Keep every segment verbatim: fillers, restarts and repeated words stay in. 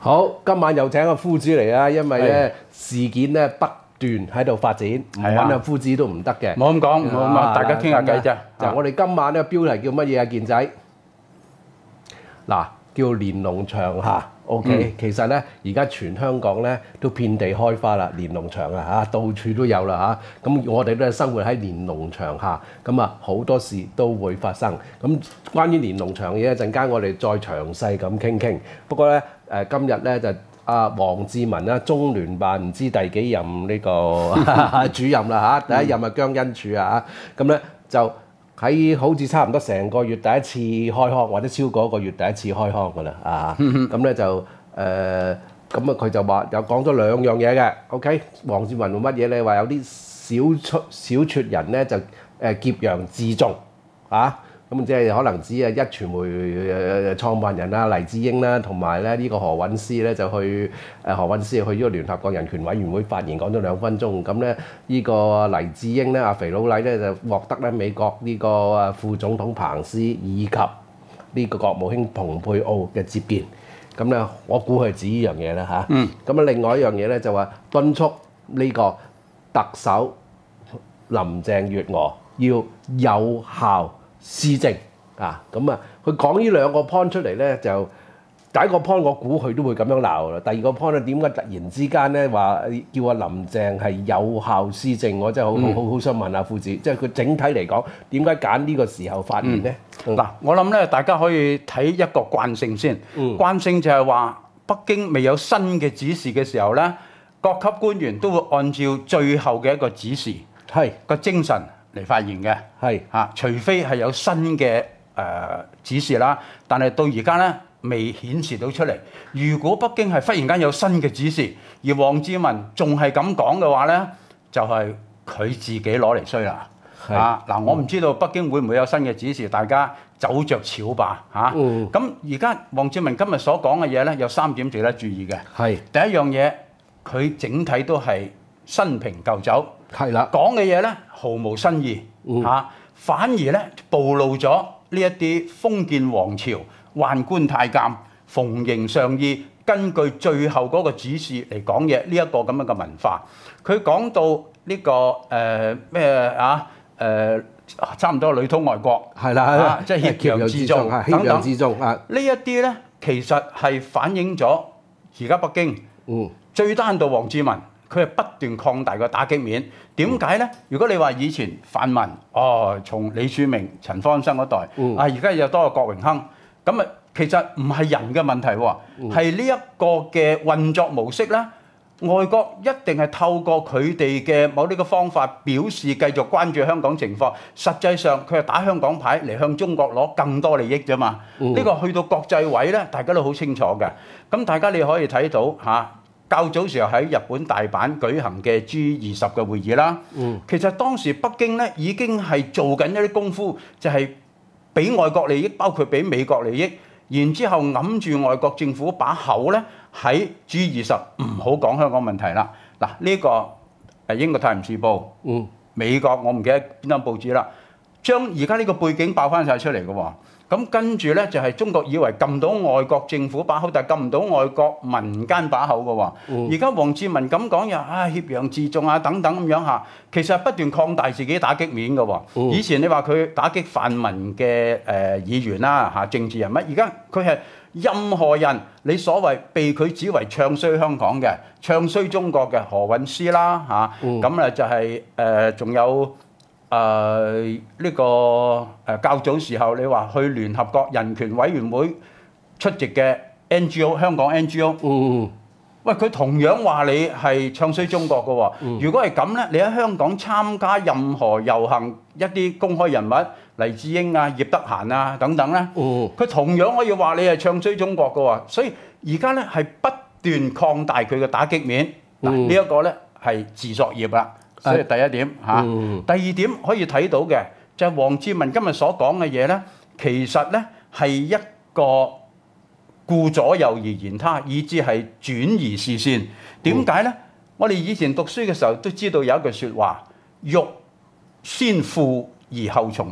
好，今晚又請個夫子嚟啊，因為咧事件咧不斷喺度發展，唔揾阿夫子都唔得嘅。 冇咁講，冇咁講，大家傾下偈啫。 就我哋今晚咧標題叫乜嘢啊？健仔，嗱，叫連儂牆下。OK，其實咧而家全香港咧都遍地開花啦，連儂牆啊嚇，到處都有啦嚇。咁我哋都係生活喺連儂牆下，咁啊好多事都會發生。咁關於連儂牆嘅嘢，一陣間我哋再詳細咁傾傾。不過咧誒，今日咧就阿黃志文啦，中聯辦唔知第幾任呢個主任啦嚇，第一任啊姜恩柱啊嚇，咁咧就喺好似差唔多成個月第一次開腔，或者超過一個月第一次開腔㗎啦啊！咁咧就誒咁啊，佢就話有講咗兩樣嘢嘅。OK， 黃志文話乜嘢咧？話有啲小撮小撮人咧就誒挾洋自重啊！咁即係可能指啊壹傳媒誒創辦人啊黎智英啦，同埋咧呢個何韻詩咧就去誒何韻詩去呢個聯合國人權委員會發言講咗兩分鐘。咁咧呢個黎智英咧阿肥佬黎咧就獲得咧美國呢個誒副總統彭斯以及呢個國務卿蓬佩奧嘅接見。咁咧我估係指呢樣嘢啦嚇。嗯。咁啊另外一樣嘢咧就話敦促呢個特首林鄭月娥要有效施政啊，咁啊，佢講呢兩個 point 出嚟咧，就第一個 point 我估佢都會咁樣鬧啦。第二個 point 咧，點解突然之間咧話叫阿林鄭係有效施政？我真係好好好想問阿夫子，即係佢整體嚟講，點解揀呢個時候發言咧？ 嗱、嗯，我諗咧，大家可以睇一個慣性先。嗯、慣性就係話北京未有新嘅指示嘅時候咧，各級官員都會按照最後嘅一個指示，係個精神嚟發言嘅，係嚇，除非係有新嘅誒、呃、指示啦，但係到而家咧未顯示到出嚟。如果北京係忽然間有新嘅指示，而黃志文仲係咁講嘅話咧，就係、是、佢自己攞嚟衰啦。啊嗱，我唔知道北京會唔會有新嘅指示，大家走着瞧吧嚇。咁而家黃志文今日所講嘅嘢咧，有三點值得注意嘅。係第一樣嘢，佢整體都係新瓶舊酒。係啦，講嘅嘢咧毫無新意嚇、嗯啊，反而咧暴露咗呢一啲封建王朝、宦官太監、逢迎上意，根據最後嗰個指示嚟講嘢，呢、這、一個咁樣嘅文化。佢講到呢、這個誒咩、呃、啊誒、呃，差唔多裏通外國，係啦，啊、即係挾洋自重等等。自重啊，呢一啲咧其實係反映咗而家北京嗯最單到黃志文。佢係不斷擴大個打擊面，點解咧？如果你話以前泛民，哦，從李柱銘、陳方安生嗰代，嗯、啊，而家又多個郭榮鏗，咁啊，其實唔係人嘅問題喎，係呢一個嘅運作模式咧，外國一定係透過佢哋嘅某啲嘅方法表示繼續關注香港情況，實際上佢係打香港牌嚟向中國攞更多利益啫嘛。呢、嗯、個去到國際位咧，大家都好清楚嘅。咁大家你可以睇到嚇。啊較早時候喺日本大阪舉行嘅 G 二十嘅會議啦，嗯、其實當時北京咧已經係做緊一啲功夫，就係俾外國利益，包括俾美國利益，然之後揞住外國政府把口咧喺 G 二十唔好講香港問題啦。嗱，呢個係英國泰晤士報，嗯、美國我唔記得邊間報紙啦，將而家呢個背景爆翻晒出嚟嘅喎。咁跟住咧就係中國以為撳到外國政府把口，但係撳唔到外國民間把口嘅喎。而家黃志文咁講又啊挾洋自重啊等等咁樣嚇，其實係不斷擴大自己打擊面嘅喎。嗯、以前你話佢打擊泛民嘅誒議員啦嚇政治人物，而家佢係任何人你所謂被佢指為唱衰香港嘅、唱衰中國嘅何韻詩啦嚇，咁咧、嗯、就係誒仲有。誒呢、呃這個誒、呃、較早時候，你話去聯合國人權委員會出席嘅 N G O 香港 N G O，嗯，喂佢同樣話你係唱衰中國嘅喎。嗯、如果係咁咧，你喺香港參加任何遊行，一啲公開人物黎智英啊、葉德嫻啊等等咧，佢、嗯、同樣可以話你係唱衰中國嘅喎。所以而家咧係不斷擴大佢嘅打擊面。嗱、嗯，呢一個咧係自作業啦。所以第一點嚇，嗯、第二點可以睇到嘅就係黃志文今日所講嘅嘢咧，其實咧係一個顧左右而言他，以至係轉移視線。點解咧？嗯、我哋以前讀書嘅時候都知道有一句説話：欲先腐而後蟲生。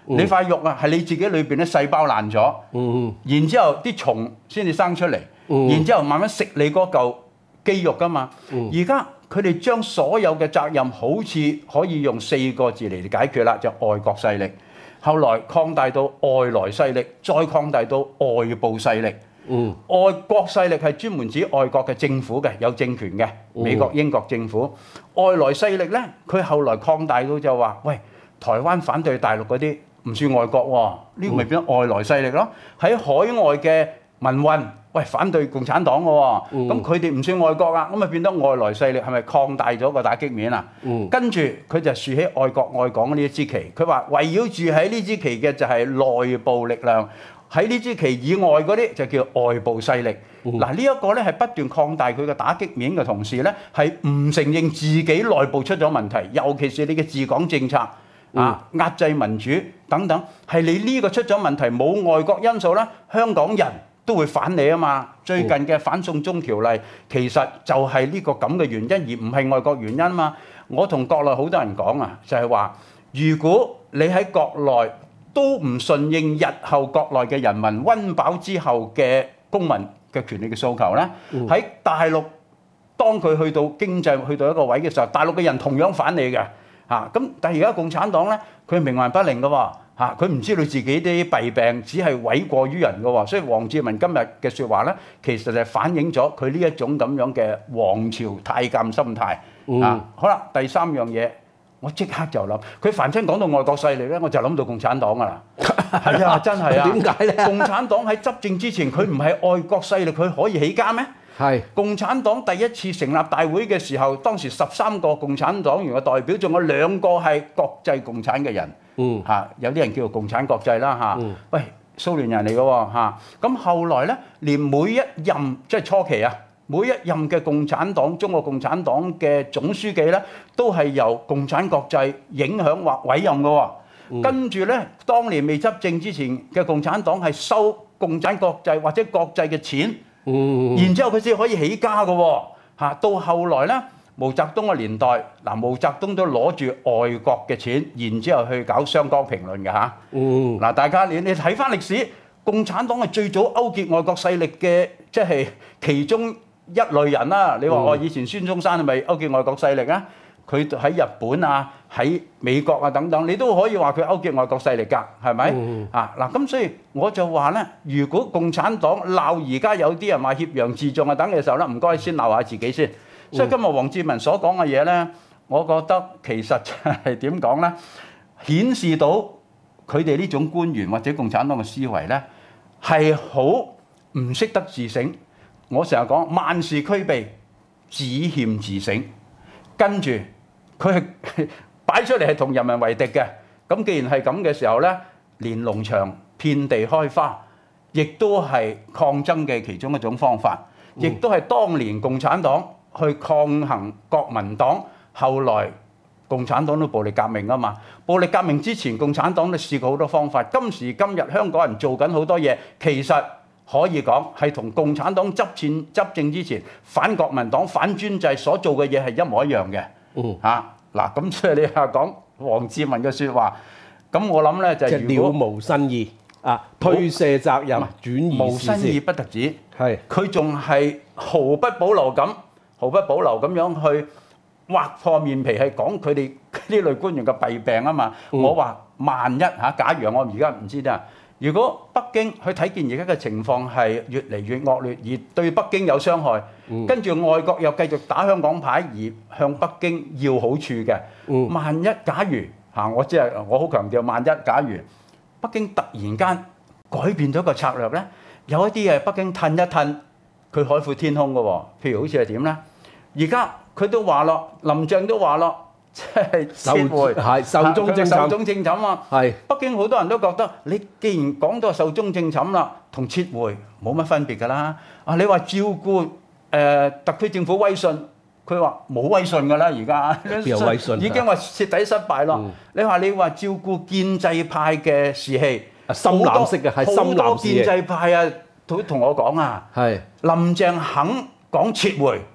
你塊肉啊係你自己裏邊啲細胞爛咗， 嗯然之後啲蟲先至生出嚟， 嗯然之後慢慢食你嗰嚿肌肉噶嘛。而家佢哋將所有嘅責任好似可以用四個字嚟解決啦，就外國勢力。後來擴大到外來勢力，再擴大到外部勢力。 嗯， 外國勢力係專門指外國嘅政府嘅，有政權嘅，美國、英國政府。外來勢力咧，佢後來擴大到就話：喂，台灣反對大陸嗰啲唔算外國喎，呢個咪變咗外來勢力咯。喺海外嘅民運，喂，反對共產黨嘅喎，咁佢哋唔算外國啊，咁咪變得外來勢力係咪擴大咗個打擊面啊？ 嗯， 跟住佢就豎起愛國愛港呢一支旗，佢話圍繞住喺呢支旗嘅就係內部力量。喺呢支旗以外嗰啲就叫外部勢力。嗱，呢一個咧係不斷擴大佢嘅打擊面嘅同時咧，係唔承認自己內部出咗問題，尤其是你嘅治港政策啊、壓制民主等等，係你呢個出咗問題，冇外國因素啦，香港人都會反你啊嘛。最近嘅反送中條例其實就係呢個咁嘅原因，而唔係外國原因嘛。我同國內好多人講啊，就係話，如果你喺國內都唔順應日後國內嘅人民溫飽之後嘅公民嘅權利嘅訴求咧，喺、嗯、大陸當佢去到經濟去到一個位嘅時候，大陸嘅人同樣反你嘅嚇。咁、啊、但係而家共產黨咧，佢冥頑不靈嘅喎嚇，佢唔知道自己啲弊病，只係諉過於人嘅喎。所以王志民今日嘅説話咧，其實就係反映咗佢呢一種咁樣嘅皇朝太監心態、嗯、啊。好啦，第三樣嘢。我即刻就諗，佢凡親講到外國勢力咧，我就諗到共產黨噶啦。係啊，真係啊。點解咧？共產黨喺執政之前，佢唔係外國勢力，佢可以起家咩？係。共產黨第一次成立大會嘅時候，當時十三個共產黨員嘅代表，仲有兩個係國際共產嘅人。嗯。嚇，有啲人叫做共產國際啦嚇。嗯。喂，蘇聯人嚟嘅喎嚇。咁後來咧，連每一任即係初期啊。每一任嘅共產黨、中國共產黨嘅總書記咧，都係由共產國際影響或委任嘅喎。嗯、跟住咧，當年未執政之前嘅共產黨係收共產國際或者國際嘅錢，嗯、然之後佢先可以起家嘅喎。嚇，到後來咧，毛澤東嘅年代，嗱毛澤東都攞住外國嘅錢，然之後去搞雙江評論嘅嚇。嗱、嗯，大家你你睇翻歷史，共產黨係最早勾結外國勢力嘅，即係其中一類人啦，你話我以前孫中山係咪勾結外國勢力啊？佢喺日本啊、喺美國啊等等，你都可以話佢勾結外國勢力㗎，係咪？嗯、啊嗱，咁所以我就話咧，如果共產黨鬧而家有啲人話挾洋自重啊等嘅時候咧，唔該先鬧下自己先。所以今日王志民所講嘅嘢咧，我覺得其實係點講咧，顯示到佢哋呢種官員或者共產黨嘅思維咧，係好唔識得自省。我成日講萬事俱備，只欠自省。跟住佢係擺出嚟係同人民為敵嘅。咁既然係咁嘅時候咧，連儂牆遍地開花，亦都係抗爭嘅其中一種方法，亦都係當年共產黨去抗衡國民黨，後來共產黨都暴力革命啊嘛。暴力革命之前，共產黨都試過好多方法。今時今日香港人做緊好多嘢，其實可以講係同共產黨執政執政之前反國民黨反專制所做嘅嘢係一模一樣嘅。嗯，嚇嗱，咁所以你係講王志民嘅説話，咁我諗咧就係了無新意啊，推卸責任，轉移無新意不特止， 係佢仲係毫不保留咁，毫不保留咁樣去劃破面皮，係講佢哋呢類官員嘅弊病啊嘛。嗯、我話萬一嚇，假如我而家唔知啫。如果北京去睇見而家嘅情況係越嚟越惡劣，而對北京有傷害，嗯、跟住外國又繼續打香港牌，而向北京要好處嘅，嗯、萬一假如嚇，我即係我好強調，萬一假如北京突然間改變咗個策略咧，有一啲嘢北京褪一褪，佢海闊天空嘅喎。譬如好似係點咧？而家佢都話咯，林鄭都話咯。即係撤回， 係壽終正寢。 壽終正寢啊！係北京好多人都覺得，你既然講到壽終正寢啦，同撤回冇乜分別㗎啦。啊，你話照顧誒、呃、特區政府威信，佢話冇威信㗎啦，而家有威信已經話徹底失敗咯。嗯、你話你話照顧建制派嘅士氣， 深藍色嘅係深藍士氣。好多建制派啊，都同我講啊，係林鄭肯講撤回。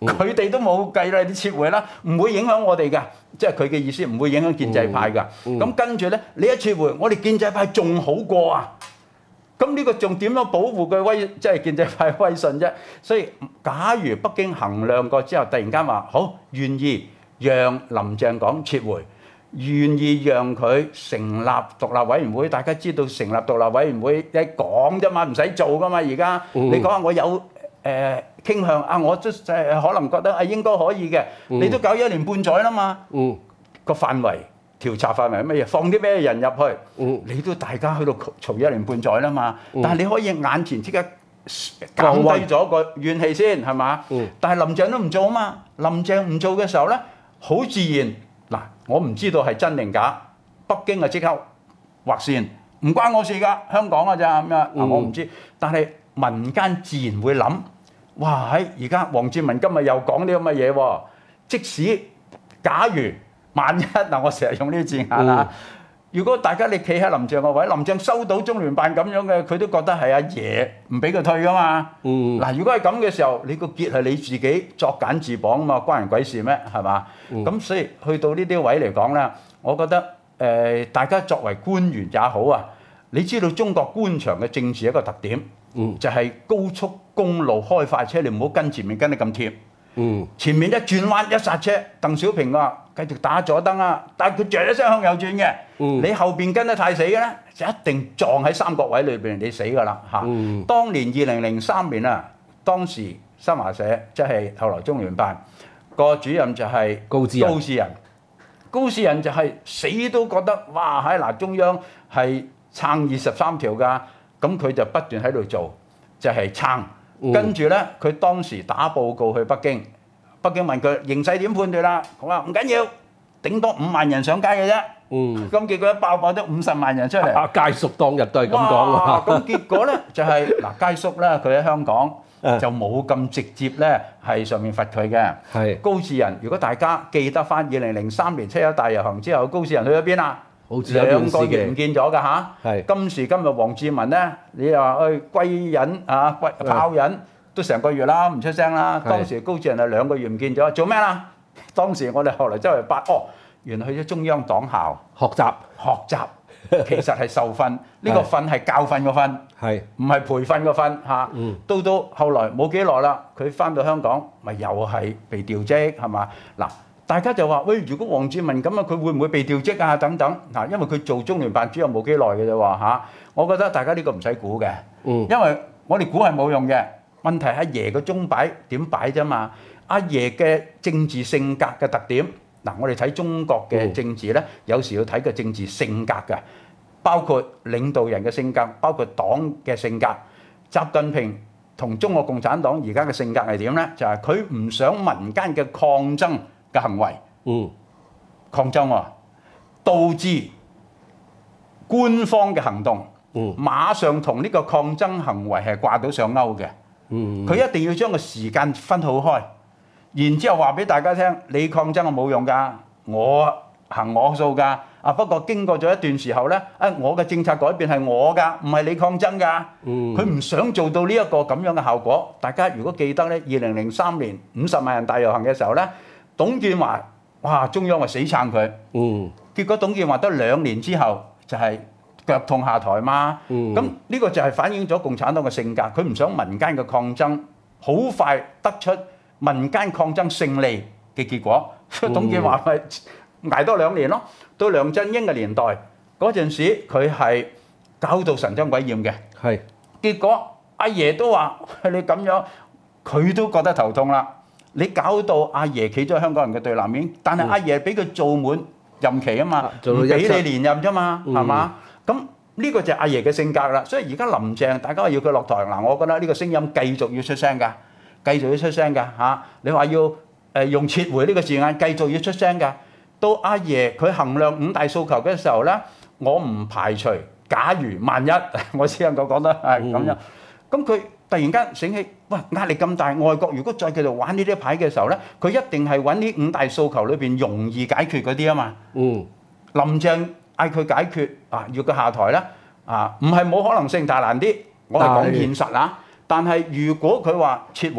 佢哋都冇計啦，你撤回啦，唔會影響我哋㗎，即係佢嘅意思，唔會影響建制派㗎。咁跟住咧，你一撤回，我哋建制派仲好過啊！咁呢個仲點樣保護佢威，即係建制派威信啫？所以假如北京衡量過之後，突然間話好願意讓林鄭講撤回，願意讓佢成立獨立委員會，大家知道成立獨立委員會你講啫嘛，唔使做㗎嘛。而家你講下我有誒傾向啊，我都誒可能覺得啊應該可以嘅，你都搞一年半載啦嘛。個範圍調查範圍係乜嘢？放啲咩人入去？你都大家喺度嘈一年半載啦嘛。但係你可以眼前即刻減低咗個怨氣先係嘛？但係林鄭都唔做啊嘛。林鄭唔做嘅時候咧，好自然嗱，我唔知道係真定假。北京啊即刻劃線，唔關我事㗎，香港㗎咋咁樣。嗱我唔知，但係民間自然會諗，哇喺而家黃志文今日又講啲咁嘅嘢喎。即使假如萬一嗱，我成日用呢啲字眼啊。如果大家你企喺林鄭個位，林鄭收到中聯辦咁樣嘅，佢都覺得係阿爺唔俾佢退㗎嘛。嗱，如果係咁嘅時候，你個結係你自己作繭自綁啊嘛，關人鬼事咩？係嘛？咁所以去到呢啲位嚟講咧，我覺得誒大家作為官員也好啊，你知道中國官場嘅政治一個特點，就係高速公路開快車，你唔好跟前面跟得咁貼。嗯，前面一轉彎一剎車，鄧小平話繼續打左燈啊，但係佢著一聲向右轉嘅。嗯，你後邊跟得太死嘅咧，就一定撞喺三角位裏邊，你死㗎啦嚇。嗯，當年二零零三年啊，當時新華社即係後來中聯辦個主任就係高志高志仁，高志仁就係死都覺得哇喺嗱中央係撐二十三條㗎，咁佢就不斷喺度做，就係撐。跟住咧，佢當時打報告去北京，北京問佢形勢點判斷啦？佢話唔緊要，頂多五萬人上街嘅啫。嗯，咁結果一爆爆咗五十萬人出嚟。阿佳叔當日都係咁講啊。咁結果咧就係嗱，佳叔咧佢喺香港就冇咁直接咧係上面罰佢嘅。係高志仁，如果大家記得翻二零零三年七一大遊行之後，高志仁去咗邊啊？好似兩個月唔見咗㗎嚇，今時今日黃志文咧，你又話去歸隱啊、歸拋隱都成個月啦，唔出聲啦。當時高志仁係兩個月唔見咗，做咩啦？當時我哋後來周圍八，哦，原來去咗中央黨校學習，學習其實係受訓，呢個訓係教訓個訓，係唔係培訓個訓嚇？到到後來冇幾耐啦，佢翻到香港，咪又係被調職係嘛？嗱。大家就話：喂，如果黃志文咁啊，佢會唔會被調職啊？等等嗱，因為佢做中聯辦主任冇幾耐嘅啫喎嚇。我覺得大家呢個唔使估嘅，嗯，因為我哋估係冇用嘅。問題係阿爺個鐘擺點擺啫嘛。阿爺嘅政治性格嘅特點嗱，我哋睇中國嘅政治咧，有時要睇個政治性格嘅，包括領導人嘅性格，包括黨嘅性格。習近平同中國共產黨而家嘅性格係點咧？就係佢唔想民間嘅抗爭嘅行為，嗯，抗爭喎，導致官方嘅行動，嗯，馬上同呢個抗爭行為係掛到上鈎嘅，嗯，佢一定要將個時間分好開，然之後話俾大家聽，你抗爭係冇用㗎，我行我素㗎，啊不過經過咗一段時候咧，啊我嘅政策改變係我㗎，唔係你抗爭㗎，嗯，佢唔想做到呢一個咁樣嘅效果。大家如果記得咧，二零零三年五十萬人大遊行嘅時候咧。董建華，哇！中央話死撐佢，嗯，結果董建華得兩年之後就係腳痛下台嘛，嗯，咁呢個就係反映咗共產黨嘅性格，佢唔想民間嘅抗爭好快得出民間抗爭勝利嘅結果，所以董建華咪捱多兩年咯。到梁振英嘅年代嗰陣時，佢係搞到神憎鬼厭嘅，係結果阿爺都話你咁樣，佢都覺得頭痛啦。你搞到阿爺企咗香港人嘅對立面，但係阿爺俾佢做滿任期啊嘛，唔俾你連任啫嘛，係嘛？咁呢個就係阿爺嘅性格啦。所以而家林鄭，大家話要佢落台嗱，我覺得呢個聲音繼續要出聲㗎，繼續要出聲㗎嚇。你話要誒用撤回呢個字眼，繼續要出聲㗎。到阿爺佢衡量五大訴求嘅時候咧，我唔排除，假如萬一，我只能夠講得係咁樣，咁佢。突然間醒起，喂，壓力咁大，外國如果再繼續玩呢啲牌嘅時候咧，佢一定係揾呢五大訴求裏邊容易解決嗰啲啊嘛。嗯，林鄭嗌佢解決啊，要佢下台啦，啊，唔係冇可能性，但係難啲。我係講現實啊。但係如果佢話撤回，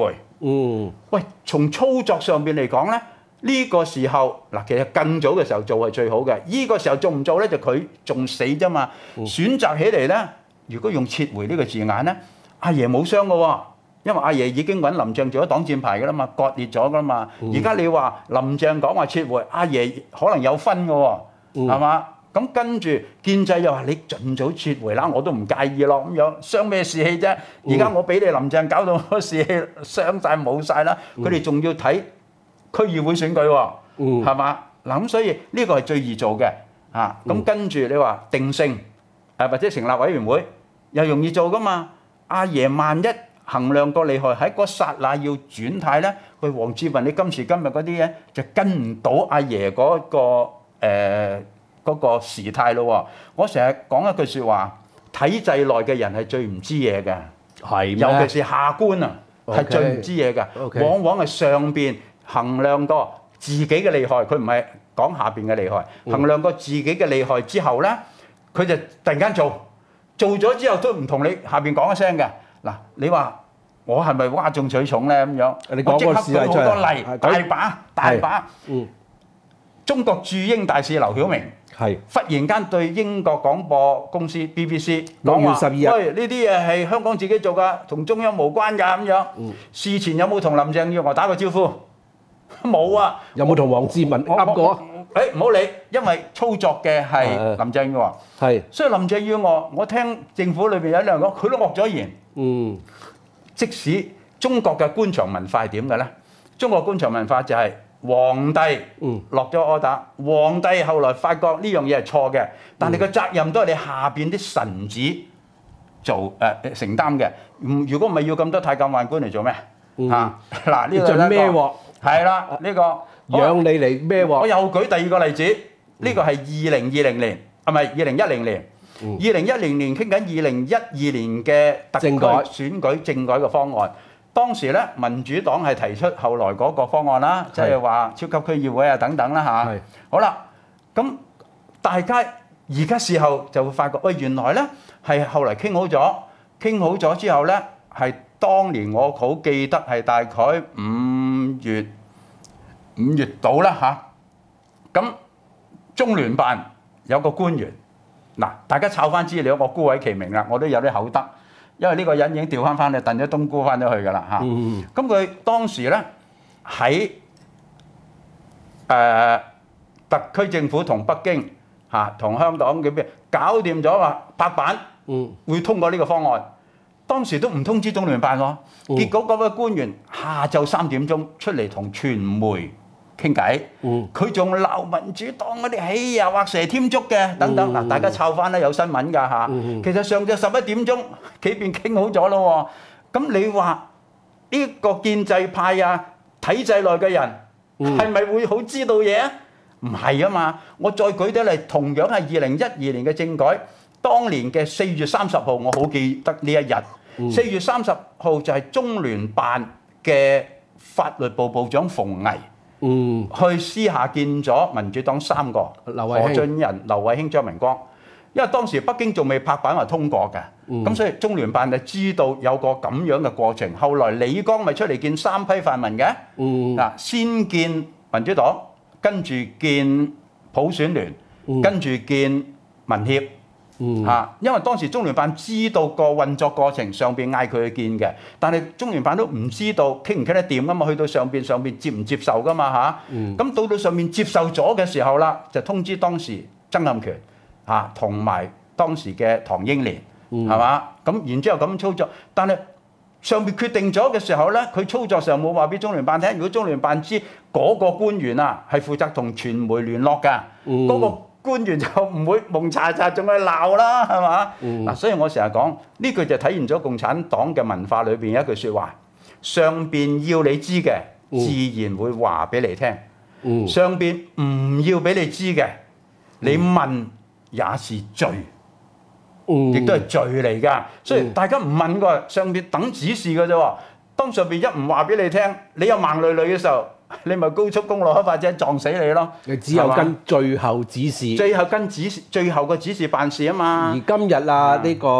嗯， 喂，從操作上邊嚟講咧，呢、這個時候嗱，其實更早嘅時候做係最好嘅。呢、這個時候做唔做咧，就佢仲死啫嘛。 嗯、 選擇起嚟咧，如果用撤回呢個字眼咧，阿爺冇傷嘅喎，因為阿爺已經揾林鄭做咗擋箭牌嘅啦嘛，割裂咗嘅啦嘛。而家、嗯、你話林鄭講話撤回，阿爺可能有分嘅喎，係嘛、嗯？咁跟住建制又話你盡早撤回啦，我都唔介意咯咁樣，傷咩士氣啫？而家我俾你林鄭搞到我士氣傷晒冇晒啦，佢哋仲要睇區議會選舉喎，係嘛、嗯？嗱咁所以呢個係最易做嘅嚇。咁、嗯、跟住你話定性誒或者成立委員會又容易做噶嘛？阿爺萬一衡量個利害喺嗰剎那要轉態咧，佢黃志文你今時今日嗰啲嘢就跟唔到阿爺嗰、嗰個誒。呃嗰個時態咯喎，我成日講一句説話，體制內嘅人係最唔知嘢嘅，係尤其是下官啊，係 Okay. 最唔知嘢嘅，Okay. 往往係上邊衡量過自己嘅利害，佢唔係講下邊嘅利害，嗯、衡量過自己嘅利害之後咧，佢就突然間做，做咗之後都唔同你下邊講一聲嘅。嗱，你話我係咪嘩眾取寵咧咁樣？你我即刻舉好多例，大把大把。嗯，中國駐英大使劉曉明。係，忽然間對英國廣播公司 B B C 六月十二日， 喂，呢啲嘢係香港自己做㗎，同中央無關㗎咁樣。嗯、事前有冇同林鄭月娥打過招呼？冇啊。 有冇同黃志文噏過？ 誒唔好理，因為操作嘅係林鄭月娥。係，所以林鄭月娥，我聽政府裏邊有啲人講，佢都惡咗言。嗯，即使中國嘅官場文化係點嘅咧？中國官場文化就係、是。皇帝落咗 order，皇帝後來發覺呢樣嘢係錯嘅，但係個責任都係你下邊啲臣子做誒、呃、承擔嘅。唔如果唔係要咁多太監宦官嚟做咩？嚇嗱呢個就孭鑊係啦，呢、這個養你嚟孭鑊。 我又舉第二個例子，呢、這個係二零二零年，啊唔係二零一零年，二零一零年傾緊二零一二年嘅特區選舉政改嘅方案。當時咧，民主黨係提出後來嗰個方案啦，即係話超級區議會啊等等啦嚇。是好啦，咁大家而家事後就會發覺，喂，原來咧係後嚟傾好咗，傾好咗之後咧係當年我好記得係大概五月五月到啦嚇。咁中聯辦有個官員，嗱大家抄翻資料，我姑隱其名啦，我都有啲口德。因為呢個人已經調翻翻去，燉咗冬菇翻咗去㗎啦嚇。咁佢、嗯、當時咧喺誒特區政府同北京嚇同、啊、香港嘅邊搞掂咗話拍板，嗯、會通過呢個方案。當時都唔通知中聯辦喎，嗯、結果嗰位官員下晝三點鐘出嚟同傳媒傾偈，佢仲鬧民主黨嗰啲，哎呀畫蛇添足嘅等等。嗱、嗯，大家抄翻啦，有新聞㗎嚇。嗯、其實上晝十一點鐘，幾邊傾好咗咯喎。咁你話呢個建制派啊，體制內嘅人係咪、嗯、會好知道嘢啊？唔係啊嘛。我再舉啲例，同樣係二零一二年嘅政改，當年嘅四月三十號，我好記得呢一日。四、嗯、月三十號就係中聯辦嘅法律部部長馮巍。嗯，去私下見咗民主黨三個，何俊仁、劉慧卿、張明光，因為當時北京仲未拍板話通過嘅，咁、嗯、所以中聯辦就知道有個咁樣嘅過程。後來李剛咪出嚟見三批泛民嘅，嗱、嗯、先見民主黨，跟住見普選聯，嗯、跟住見民協。嗯嚇，因為當時中聯辦知道個運作過程，上邊嗌佢去見嘅，但係中聯辦都唔知道傾唔傾得掂噶嘛，去到上邊上邊接唔接受噶嘛嚇。咁、嗯、到到上面接受咗嘅時候啦，就通知當時曾蔭權嚇同埋當時嘅唐英年係嘛，咁、嗯、然之後咁操作，但係上邊決定咗嘅時候咧，佢操作上冇話俾中聯辦聽。如果中聯辦知嗰個官員啊係負責同傳媒聯絡㗎，嗰、嗯嗰個官員就唔會蒙查查仲去鬧啦，係嘛？嗱、嗯，所以我成日講呢句就體現咗共產黨嘅文化裏邊一句説話：上邊要你知嘅，嗯、自然會話俾你聽；嗯、上邊唔要俾你知嘅，你問也是罪，亦、嗯、都係罪嚟㗎。所以大家唔問㗎，上邊等指示㗎啫。當上邊一唔話俾你聽，你又盲累累嘅時候，你咪高速公路開快車撞死你咯！ 你只有跟最後指示， 最後跟指示，最後個指示辦事啊嘛。 而今日啊，呢、嗯、個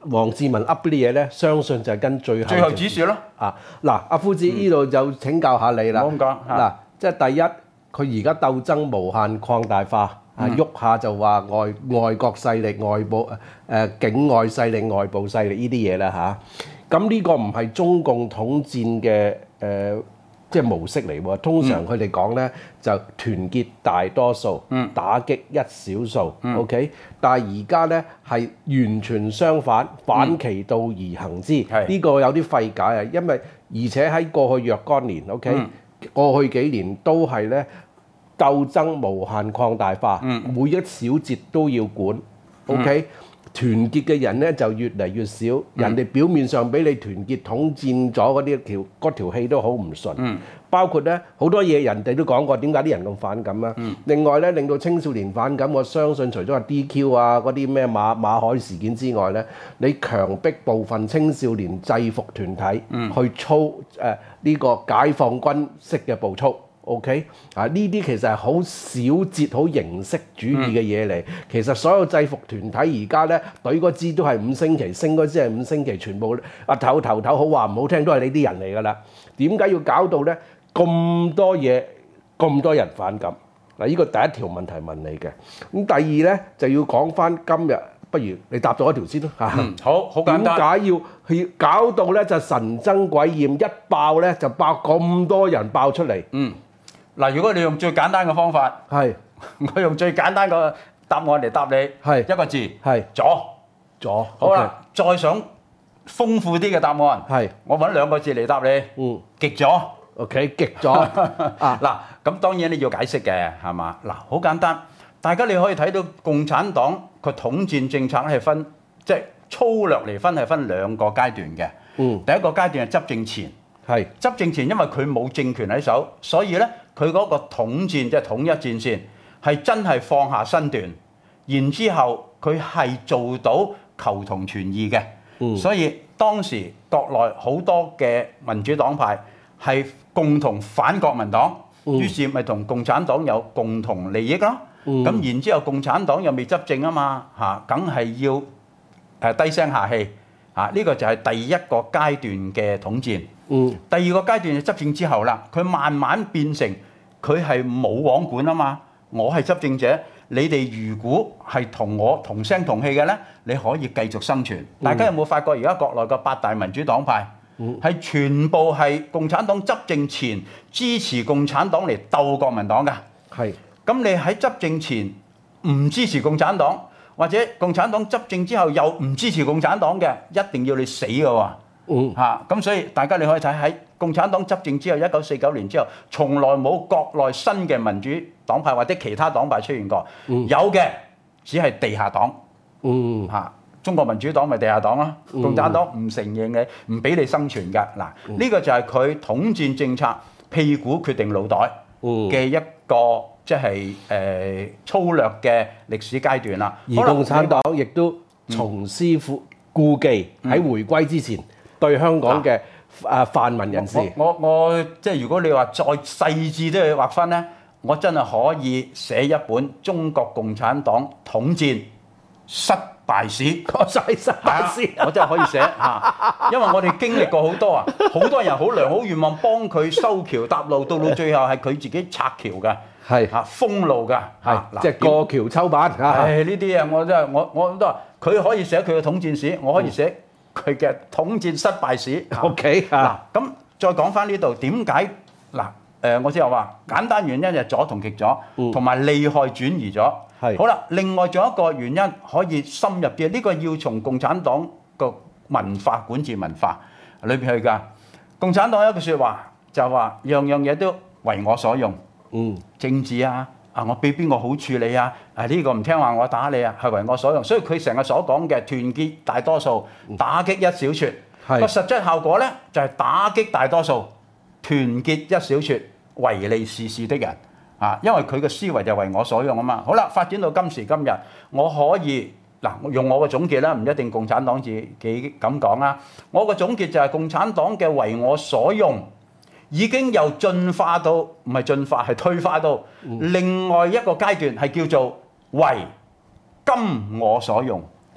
黃志文噏嗰啲嘢咧，相信就係跟最後最後指示咯。 啊，嗱，阿夫子呢度就請教下你啦。 唔好咁講嗱，即係第一，佢而家鬥爭無限擴大化，啊喐下就話外外國勢力、外部誒境外勢力、外部勢力呢啲嘢啦嚇。咁呢個唔係中共統戰嘅誒。即係模式嚟喎，通常佢哋講咧就團結大多數，打擊一少數、嗯、，OK。但係而家咧係完全相反，反其道而行之。呢、嗯、個有啲費解啊，因為而且喺過去若干年，OK，、嗯、過去幾年都係咧鬥爭無限擴大化，嗯、每一小節都要管 ，OK、嗯。團結嘅人咧就越嚟越少，嗯、人哋表面上俾你團結統戰咗嗰啲條嗰條氣都好唔順。嗯、包括咧好多嘢人哋都講過，點解啲人咁反感啊？嗯、另外咧令到青少年反感，我相信除咗話 D Q 啊嗰啲咩馬馬海事件之外咧，你強迫部分青少年制服團體、嗯、去操誒呢、呃呢個解放軍式嘅步操。OK 啊，呢啲其實係好小節、好形式主義嘅嘢嚟。嗯、其實所有制服團體而家咧，隊嗰支都係五星旗，升嗰支係五星旗，全部啊頭頭頭好話唔好聽，都係你啲人嚟㗎啦。點解要搞到咧咁多嘢、咁多人反感？嗱，呢個第一條問題問你嘅。咁第二咧就要講翻今日，不如你答咗一條先啦嚇。 嗯，好好簡單。 點解要去搞到咧就神憎鬼厭，一爆咧就爆咁多人爆出嚟？嗯。 嗱，如果你用最簡單嘅方法，係我用最簡單嘅答案嚟答你，係一個字，係左左。好啦，再想豐富啲嘅答案，係我揾兩個字嚟答你，嗯，極左。OK，極左。啊，嗱，咁當然你要解釋嘅，係嘛？嗱，好簡單，大家你可以睇到共產黨個統戰政策咧係分，即係粗略嚟分係分兩個階段嘅。嗯，第一個階段係執政前。係執政前，因為佢冇政權喺手，所以咧佢嗰個統戰即係統一戰線係真係放下身段，然之後佢係做到求同存異嘅。嗯、所以當時國內好多嘅民主黨派係共同反國民黨，嗯、於是咪同共產黨有共同利益咯。咁、嗯、然之後共產黨又未執政啊嘛，嚇梗係要誒低聲下氣嚇。呢、這個就係第一個階段嘅統戰。嗯，第二個階段就執政之後啦，佢慢慢變成佢係冇王管啊嘛，我係執政者，你哋如果係同我同聲同氣嘅咧，你可以繼續生存。嗯、大家有冇發覺而家國內嘅八大民主黨派係、嗯、全部係共產黨執政前支持共產黨嚟鬥國民黨㗎？係是，咁你喺執政前唔支持共產黨，或者共產黨執政之後又唔支持共產黨嘅，一定要你死㗎喎！嗯嚇，咁所以大家你可以睇喺共產黨執政之後，一九四九年之後，從來冇國內新嘅民主黨派或者其他黨派出現過。嗯、有嘅只係地下黨。嗯嚇，中國民主黨咪地下黨咯，嗯、共產黨唔承認你，唔俾你生存㗎。嗱，呢、嗯、個就係佢統戰政策屁股決定腦袋嘅一個即係誒粗略嘅歷史階段啦。而共產黨亦都重施故故技喺回歸之前。對香港嘅誒泛民人士，我我，我即係如果你話再細緻啲去劃分咧，我真係可以寫一本《中國共產黨統戰失敗史》。失敗史，我真係可以寫嚇，因為我哋經歷過好多啊，好多人好良好願望幫佢修橋搭路，到到最後係佢自己拆橋㗎，係嚇封路㗎，係即係過橋抽板。係呢啲啊，我真係我我都話佢可以寫佢嘅統戰史，我可以寫。嗯佢嘅統戰失敗史 ，OK 啊，嗱咁再講翻呢度點解嗱誒？我先又話簡單原因就係左同極左，同埋、嗯、利害轉移咗。係是好啦，另外仲有一個原因可以深入啲，呢、這個要從共產黨個文化管治文化裏邊去㗎。共產黨有一句説話就話樣樣嘢都為我所用，嗯，政治啊。啊！我俾邊個好處理啊？啊呢、這個唔聽話，我打你啊，係為我所用。所以佢成日所講嘅團結大多數，打擊一小撮，個、嗯、實質效果咧就係、是、打擊大多數，團結一小撮，唯利是視的人啊！因為佢嘅思維就係為我所用啊嘛。好啦，發展到今時今日，我可以嗱用我嘅總結啦，唔一定共產黨自己咁講啊。我嘅總結就係共產黨嘅為我所用。已經由進化到唔係進化，係退化到另外一個階段，係叫做為今我所用。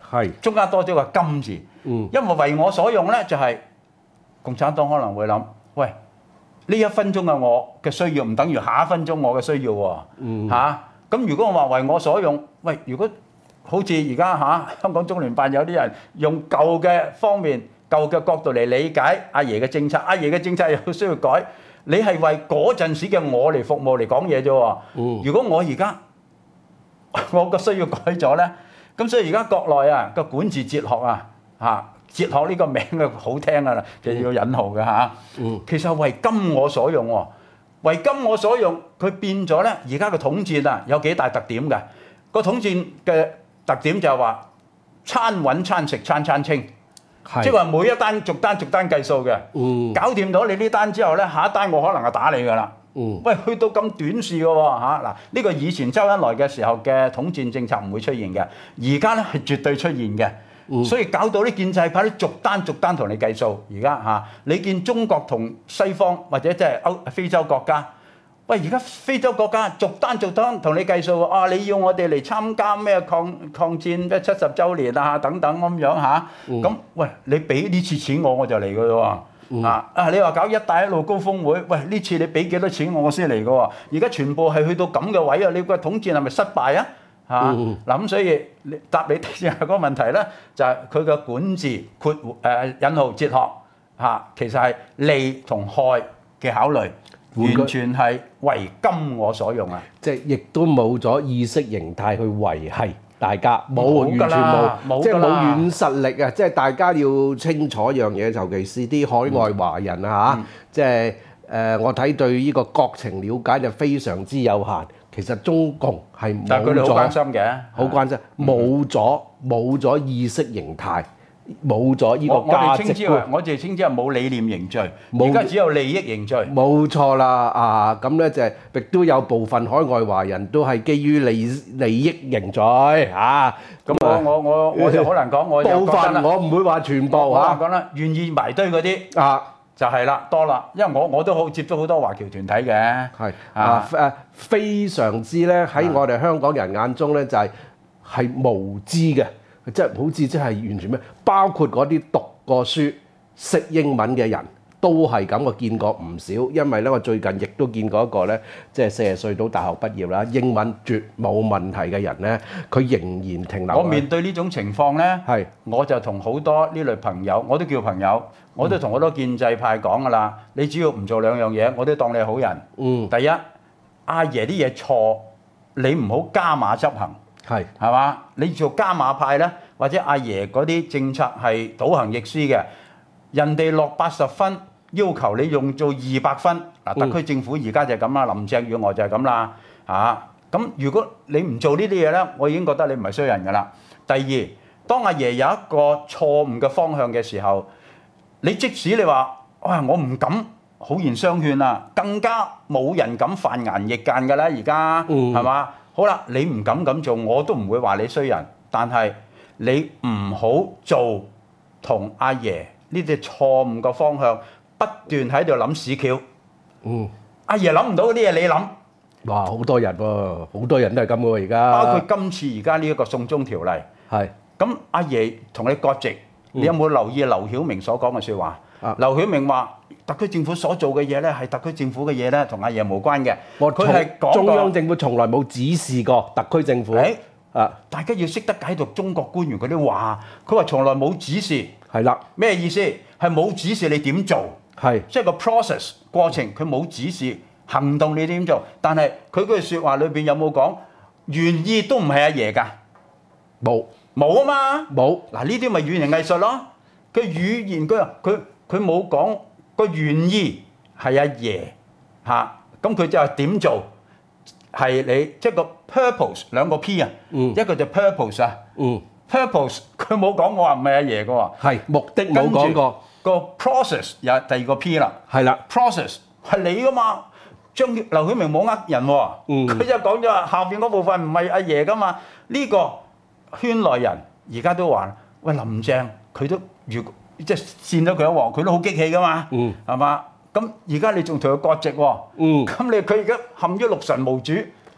係中間多咗個金字。 嗯， 因為為我所用咧，就係、共產黨可能會諗，喂，呢一分鐘嘅我嘅需要唔等於下一分鐘我嘅需要喎。 嗯， 嚇咁、如果我話為我所用，喂，如果好似而家嚇香港中聯辦有啲人用舊嘅方面、舊嘅角度嚟理解阿爺嘅政策，阿爺嘅政策又需要改，你係為嗰陣時嘅我嚟服務嚟講嘢啫喎。 嗯， 如果我而家我個需要改咗咧，咁所以而家國內啊個管治哲學啊嚇，哲學呢個名嘅好聽㗎啦，就要引號嘅嚇。 嗯， 其實係為今我所用喎，為今我所用，佢變咗咧。而家嘅統戰啊有幾大特點嘅？個統戰嘅特點就係話餐穩餐食餐餐清， 係即係話每一單逐單逐單計數嘅。 嗯搞掂咗你呢單之後咧，下一單我可能係打你㗎啦。 嗯喂，去到咁短視嘅喎嚇嗱，呢個以前周恩來嘅時候嘅統戰政策唔會出現嘅，而家咧係絕對出現嘅。 嗯所以搞到啲建制派咧逐單逐單同你計數。而家嚇你見中國同西方或者即係歐非洲國家，喂，而家非洲國家逐單逐單同你計數啊！你要我哋嚟參加咩抗抗戰咩七十週年啊等等咁樣嚇，咁、喂你俾呢次錢我我就嚟㗎咯喎。 嗯啊！啊！你話搞一帶一路高峰會，喂呢次你俾幾多錢我我先嚟嘅喎？而家全部係去到咁嘅位啊！你個統戰係咪失敗啊？嚇嗱咁，所以你答你先係嗰個問題咧，就係佢嘅管治括弧誒引號哲學嚇，其實係利同害嘅考慮， 換句完全係為今我所用啊！ 即係亦都冇咗意識形態去維係大家，冇冇完全㗎啦冇， 冇即係冇㗎啦軟實力啊！即係大家要清楚一樣嘢，尤其是啲海外華人啊嚇，即係誒我睇對呢個國情了解就非常之有限。其實中共係但係佢冇哋好關咗， 心嘅， 好關心，冇咗冇咗意識形態，冇咗呢個我我哋價值觀稱之為。我哋稱之為冇理念凝聚， 冇而家只有利益凝聚。 冇錯啦，啊咁咧就係亦都有部分海外華人都係基於利利益凝聚嚇，咁我啊我我我就好難講，我就部覺得啦分我唔會話全部我話嚇講啦，願意埋堆嗰啲啊， 就係啦，多啦，因為我我都好接觸好多華僑團體嘅， 係啊啊誒非常之咧喺我哋香港人眼中咧就係係無知嘅，即係好似即係完全咩，包括嗰啲讀過書識英文嘅人。都係咁，我見過唔少，因為咧我最近亦都見過一個咧，即係四十歲到大學畢業啦，英文絕冇問題嘅人咧，佢仍然停留。 我面對呢種情況咧， 係我就同好多呢類朋友，我都叫朋友，我都同好多建制派講噶啦，你只要唔做兩樣嘢，我都當你係好人。 嗯， 第一，阿爺啲嘢錯，你唔好加碼執行， 係係嘛？你做加碼派咧，或者阿爺嗰啲政策係倒行逆施嘅，人哋落八十分。要求你用做二百分，嗱，特區政府而家就係咁啦，林鄭月娥就係咁啦，嚇咁如果你唔做呢啲嘢咧，我已經覺得你唔係衰人㗎啦。第二，當阿爺有一個錯誤嘅方向嘅時候，你即使你話哇我唔敢好言相勸啊，更加冇人敢犯顏逆諫㗎啦，而家係嘛？好啦，你唔敢咁做，我都唔會話你衰人，但係你唔好做同阿爺呢啲錯誤嘅方向。不斷喺度諗屎橋， 嗯， 阿爺諗唔到嗰啲嘢，你諗。 哇，好多人喎，好多人都係咁喎，而家。 包括今次而家呢一個送中條例， 係咁阿爺同你割席，你有冇留意劉曉明所講嘅説話？ 啊劉曉明話特區政府所做嘅嘢咧，係特區政府嘅嘢咧，同阿爺無關嘅。 我佢係講中央過， 政府從來冇指示過特區政府。 誒啊， 大家要識得解讀中國官員嗰啲話，佢話從來冇指示， 係啦， 咩意思？係冇指示你點做。 係即係個 process 過程，佢冇指示行動你點做，但係佢句説話裏邊有冇講原意都唔係阿爺㗎？ 冇冇啊嘛！ 冇嗱呢啲咪語言藝術咯。佢語言佢佢佢冇講個原意係阿爺嚇，咁佢就係點做係你即係個 purpose 兩個 P 啊， 嗯一個就 purpose 啊嗯 ，purpose 佢冇講我話唔係阿爺㗎喎， 係目的冇講過， 個 process 有第二個 P 啦。 係啦， process 係你噶嘛？張劉曉明冇呃人喎， 嗯佢就講咗話下邊嗰部分唔係阿爺噶嘛。呢、個圈內人而家都話：喂，林鄭佢都如果即係扇咗佢一鑊，佢都好激氣噶嘛， 嗯係嘛？咁而家你仲同佢割席喎， 嗯， 咁你佢而家陷於六神無主。 好。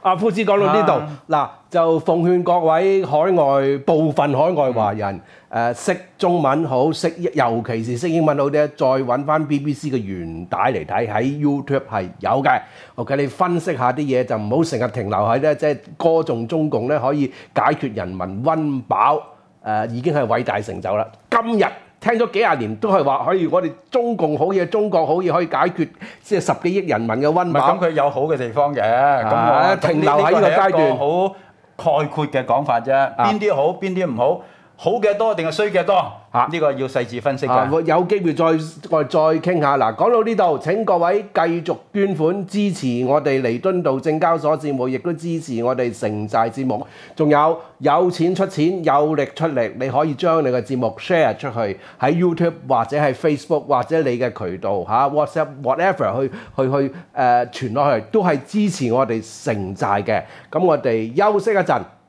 阿夫子講到呢度，嗱就奉勸各位海外部分海外華人，誒識中文好，識尤其是識英文好啲，再揾翻 B B C 嘅原帶嚟睇，喺 YouTube 係有嘅。OK，你分析下啲嘢就唔好成日停留喺咧，即係歌頌中共咧可以解決人民溫飽，誒已經係偉大成就啦。今日聽咗幾廿年都係話可以，我哋中共好嘢，中國好嘢可以解決即係十幾億人民嘅溫飽。 咁佢有好嘅地方嘅，咁我停留喺呢個階段， 好概括嘅講法啫。邊啲好，邊啲唔好，好嘅多定係衰嘅多？啊，呢個要細緻分析㗎。 有機會再我哋再傾下。嗱，講到呢度，請各位繼續捐款支持我哋彌敦道證交所節目，亦都支持我哋城寨節目。仲有有錢出錢，有力出力，你可以將你嘅節目 share 出去喺 YouTube 或者係 Facebook 或者你嘅渠道嚇 WhatsApp whatever 去去去誒傳落去，都係支持我哋城寨嘅。咁我哋休息一陣。